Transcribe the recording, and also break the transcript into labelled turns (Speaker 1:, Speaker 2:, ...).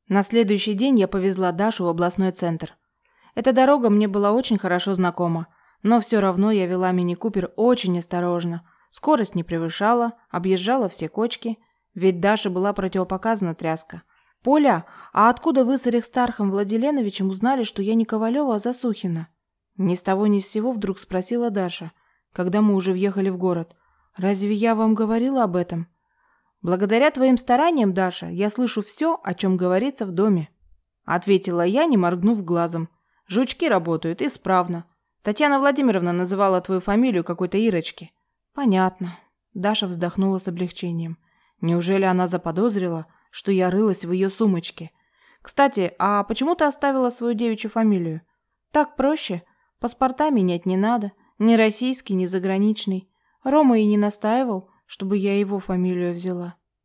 Speaker 1: На следующий день я повезла Дашу в областной центр. Эта дорога мне была очень хорошо знакома, но все равно я вела мини-купер очень осторожно. Скорость не превышала, объезжала все кочки, ведь Даше была противопоказана тряска. «Поля, а откуда вы с Аристархом Владиленовичем узнали, что я не Ковалева, а Засухина?» Ни с того ни с сего вдруг спросила Даша, когда мы уже въехали в город. «Разве я вам говорила об этом?» «Благодаря твоим стараниям, Даша, я слышу все, о чем говорится в доме», ответила я, не моргнув глазом. «Жучки работают исправно. Татьяна Владимировна называла твою фамилию какой-то Ирочки». «Понятно». Даша вздохнула с облегчением. Неужели она заподозрила, что я рылась в ее сумочке? «Кстати, а почему ты оставила свою девичью фамилию?» «Так проще. Паспорта менять не надо. Ни российский, ни заграничный. Рома и не настаивал, чтобы я его фамилию взяла».